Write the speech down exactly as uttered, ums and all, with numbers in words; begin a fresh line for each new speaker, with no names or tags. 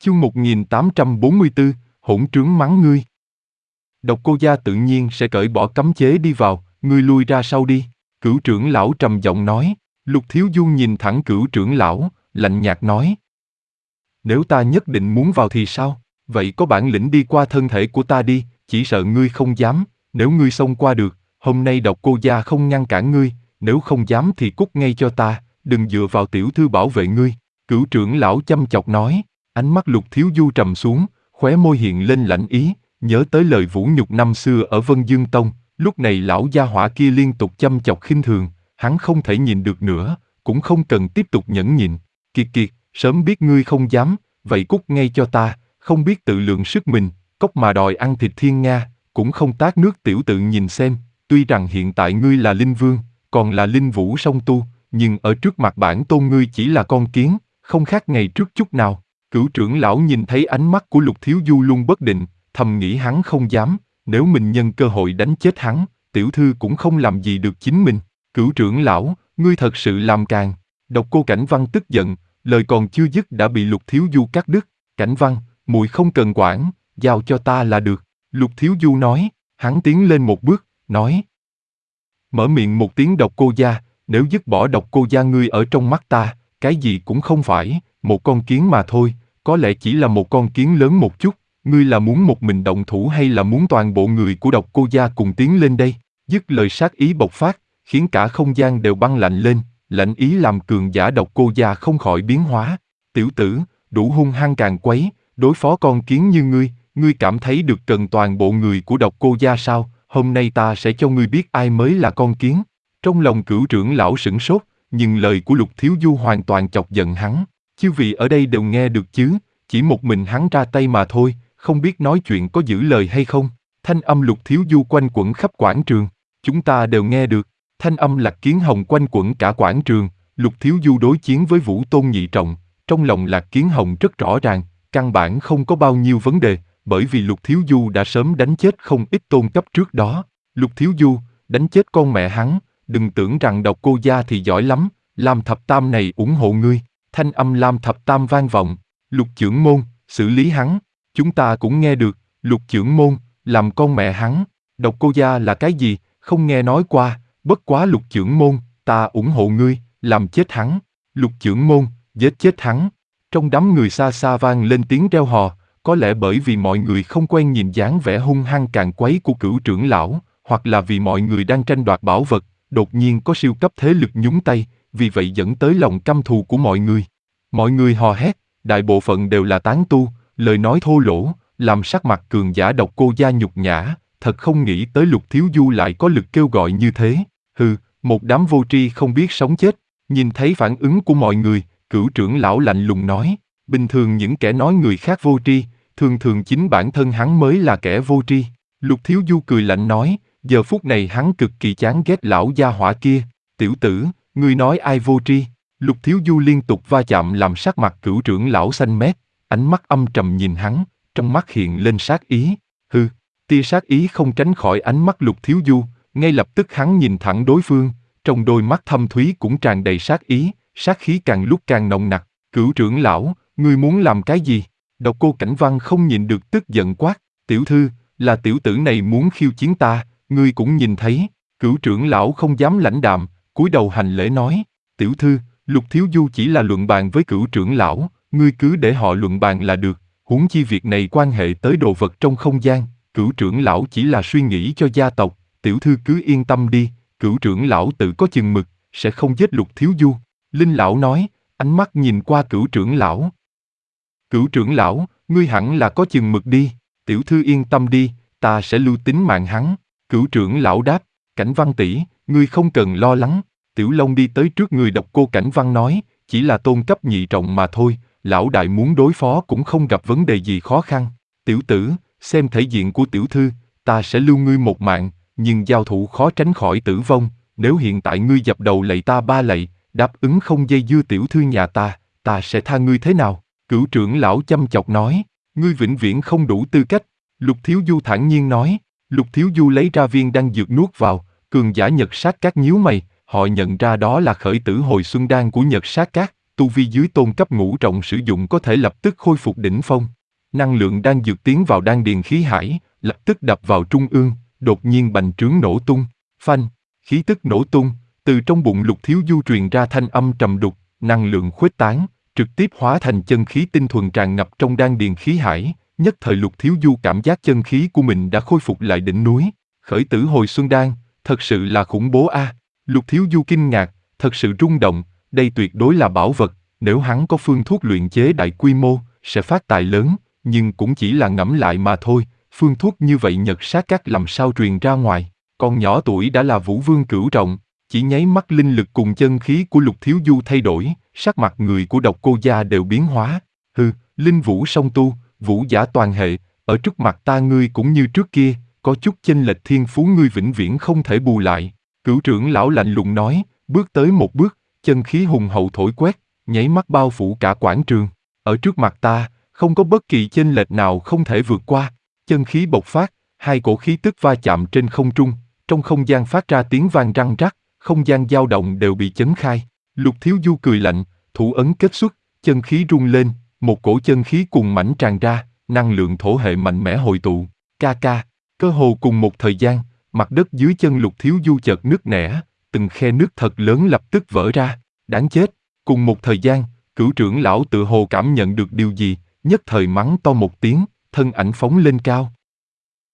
Chương một nghìn tám trăm bốn mươi tư, hỗn trướng mắng ngươi. Độc Cô Gia tự nhiên sẽ cởi bỏ cấm chế đi vào, ngươi lui ra sau đi. Cửu trưởng lão trầm giọng nói. Lục Thiếu Du nhìn thẳng cửu trưởng lão, lạnh nhạt nói. Nếu ta nhất định muốn vào thì sao? Vậy có bản lĩnh đi qua thân thể của ta đi, chỉ sợ ngươi không dám. Nếu ngươi xông qua được, hôm nay Độc Cô Gia không ngăn cản ngươi. Nếu không dám thì cút ngay cho ta, đừng dựa vào tiểu thư bảo vệ ngươi. Cửu trưởng lão chăm chọc nói. Ánh mắt Lục Thiếu Du trầm xuống, khóe môi hiện lên lạnh ý, nhớ tới lời vũ nhục năm xưa ở Vân Dương Tông. Lúc này lão gia hỏa kia liên tục chăm chọc khinh thường, hắn không thể nhìn được nữa, cũng không cần tiếp tục nhẫn nhịn. Kiệt kiệt, sớm biết ngươi không dám, vậy cút ngay cho ta, không biết tự lượng sức mình, cóc mà đòi ăn thịt thiên nga, cũng không tát nước tiểu tự nhìn xem. Tuy rằng hiện tại ngươi là linh vương, còn là linh vũ song tu, nhưng ở trước mặt bản tôn ngươi chỉ là con kiến, không khác ngày trước chút nào. Cửu trưởng lão nhìn thấy ánh mắt của Lục Thiếu Du luôn bất định, thầm nghĩ hắn không dám, nếu mình nhân cơ hội đánh chết hắn, tiểu thư cũng không làm gì được chính mình. Cửu trưởng lão, ngươi thật sự làm càn. Độc Cô Cảnh Văn tức giận, lời còn chưa dứt đã bị Lục Thiếu Du cắt đứt. Cảnh Văn, muội không cần quản, giao cho ta là được. Lục Thiếu Du nói, hắn tiến lên một bước, nói. Mở miệng một tiếng Độc Cô Gia, nếu dứt bỏ Độc Cô Gia ngươi ở trong mắt ta, cái gì cũng không phải, một con kiến mà thôi, có lẽ chỉ là một con kiến lớn một chút. Ngươi là muốn một mình động thủ hay là muốn toàn bộ người của Độc Cô Gia cùng tiến lên đây? Dứt lời sát ý bộc phát, khiến cả không gian đều băng lạnh lên, lạnh ý làm cường giả Độc Cô Gia không khỏi biến hóa. Tiểu tử, đủ hung hăng càng quấy, đối phó con kiến như ngươi, ngươi cảm thấy được cần toàn bộ người của Độc Cô Gia sao? Hôm nay ta sẽ cho ngươi biết ai mới là con kiến. Trong lòng cửu trưởng lão sửng sốt, nhưng lời của Lục Thiếu Du hoàn toàn chọc giận hắn. Chư vị ở đây đều nghe được chứ, chỉ một mình hắn ra tay mà thôi, không biết nói chuyện có giữ lời hay không. Thanh âm Lục Thiếu Du quanh quẩn khắp quảng trường, chúng ta đều nghe được. Thanh âm Lạc Kiến Hồng quanh quẩn cả quảng trường. Lục Thiếu Du đối chiến với Vũ Tôn nhị trọng, trong lòng Lạc Kiến Hồng rất rõ ràng, căn bản không có bao nhiêu vấn đề, bởi vì Lục Thiếu Du đã sớm đánh chết không ít tôn cấp trước đó. Lục Thiếu Du, đánh chết con mẹ hắn, đừng tưởng rằng Độc Cô Gia thì giỏi lắm, Lam Thập Tam này ủng hộ ngươi. Thanh âm Lam Thập Tam vang vọng. Lục trưởng môn, xử lý hắn. Chúng ta cũng nghe được. Lục trưởng môn, làm con mẹ hắn. Độc Cô Gia là cái gì, không nghe nói qua. Bất quá Lục trưởng môn, ta ủng hộ ngươi, làm chết hắn. Lục trưởng môn, giết chết hắn. Trong đám người xa xa vang lên tiếng reo hò. Có lẽ bởi vì mọi người không quen nhìn dáng vẻ hung hăng càn quấy của cửu trưởng lão, hoặc là vì mọi người đang tranh đoạt bảo vật, đột nhiên có siêu cấp thế lực nhúng tay, vì vậy dẫn tới lòng căm thù của mọi người. Mọi người hò hét, đại bộ phận đều là tán tu, lời nói thô lỗ, làm sắc mặt cường giả Độc Cô Gia nhục nhã, thật không nghĩ tới Lục Thiếu Du lại có lực kêu gọi như thế. Hừ, một đám vô tri không biết sống chết. Nhìn thấy phản ứng của mọi người, cửu trưởng lão lạnh lùng nói, bình thường những kẻ nói người khác vô tri, thường thường chính bản thân hắn mới là kẻ vô tri. Lục Thiếu Du cười lạnh nói, giờ phút này hắn cực kỳ chán ghét lão gia hỏa kia. Tiểu tử, ngươi nói ai vô tri? Lục Thiếu Du liên tục va chạm làm sắc mặt cửu trưởng lão xanh mét, ánh mắt âm trầm nhìn hắn, trong mắt hiện lên sát ý. Hừ, tia sát ý không tránh khỏi ánh mắt Lục Thiếu Du, ngay lập tức hắn nhìn thẳng đối phương, trong đôi mắt thâm thúy cũng tràn đầy sát ý, sát khí càng lúc càng nồng nặc. Cửu trưởng lão, ngươi muốn làm cái gì? Độc Cô Cảnh Văn không nhìn được tức giận quát, tiểu thư, là tiểu tử này muốn khiêu chiến ta, ngươi cũng nhìn thấy. Cửu trưởng lão không dám lãnh đạm, cúi đầu hành lễ nói, tiểu thư, Lục Thiếu Du chỉ là luận bàn với cửu trưởng lão, ngươi cứ để họ luận bàn là được, huống chi việc này quan hệ tới đồ vật trong không gian, cửu trưởng lão chỉ là suy nghĩ cho gia tộc, tiểu thư cứ yên tâm đi, cửu trưởng lão tự có chừng mực, sẽ không giết Lục Thiếu Du. Linh lão nói, ánh mắt nhìn qua cửu trưởng lão. Cửu trưởng lão, ngươi hẳn là có chừng mực đi, tiểu thư yên tâm đi, ta sẽ lưu tính mạng hắn. Cửu trưởng lão đáp, Cảnh Văn tỷ, ngươi không cần lo lắng. Tiểu Long đi tới trước người Độc Cô Cảnh Văn nói, chỉ là tôn cấp nhị trọng mà thôi, lão đại muốn đối phó cũng không gặp vấn đề gì khó khăn. Tiểu tử, xem thể diện của tiểu thư, ta sẽ lưu ngươi một mạng, nhưng giao thủ khó tránh khỏi tử vong, nếu hiện tại ngươi dập đầu lạy ta ba lạy, đáp ứng không dây dưa tiểu thư nhà ta, ta sẽ tha ngươi thế nào? Cửu trưởng lão chăm chọc nói, ngươi vĩnh viễn không đủ tư cách. Lục Thiếu Du thản nhiên nói. Lục Thiếu Du lấy ra viên đan dược nuốt vào, cường giả Nhật Sát Các nhíu mày, họ nhận ra đó là khởi tử hồi xuân đan của Nhật Sát Các, tu vi dưới tôn cấp ngũ trọng sử dụng có thể lập tức khôi phục đỉnh phong. Năng lượng đang dược tiến vào đan điền khí hải, lập tức đập vào trung ương, đột nhiên bành trướng nổ tung, phanh, khí tức nổ tung, từ trong bụng Lục Thiếu Du truyền ra thanh âm trầm đục, năng lượng khuếch tán, trực tiếp hóa thành chân khí tinh thuần tràn ngập trong đan điền khí hải, nhất thời Lục Thiếu Du cảm giác chân khí của mình đã khôi phục lại đỉnh núi. Khởi tử hồi xuân đan, thật sự là khủng bố a. À. Lục Thiếu Du kinh ngạc, thật sự rung động, đây tuyệt đối là bảo vật, nếu hắn có phương thuốc luyện chế đại quy mô, sẽ phát tài lớn, nhưng cũng chỉ là ngẫm lại mà thôi, phương thuốc như vậy Nhật sát các làm sao truyền ra ngoài, còn nhỏ tuổi đã là Vũ Vương cửu trọng, chỉ nháy mắt linh lực cùng chân khí của Lục Thiếu Du thay đổi, sắc mặt người của Độc Cô gia đều biến hóa, hừ, linh vũ song tu, vũ giả toàn hệ, ở trước mặt ta ngươi cũng như trước kia, có chút chênh lệch thiên phú ngươi vĩnh viễn không thể bù lại. Cửu trưởng lão lạnh lùng nói, bước tới một bước, chân khí hùng hậu thổi quét, nháy mắt bao phủ cả quảng trường. Ở trước mặt ta, không có bất kỳ chênh lệch nào không thể vượt qua. Chân khí bộc phát, hai cổ khí tức va chạm trên không trung, trong không gian phát ra tiếng vang răng rắc, không gian dao động đều bị chấn khai. Lục Thiếu Du cười lạnh, thủ ấn kết xuất, chân khí rung lên, một cổ chân khí cuồn mãnh tràn ra, năng lượng thổ hệ mạnh mẽ hội tụ. Ca ca, cơ hồ cùng một thời gian, mặt đất dưới chân Lục Thiếu Du chợt nứt nẻ, từng khe nước thật lớn lập tức vỡ ra, đáng chết. Cùng một thời gian, Cửu trưởng lão tự hồ cảm nhận được điều gì, nhất thời mắng to một tiếng, thân ảnh phóng lên cao.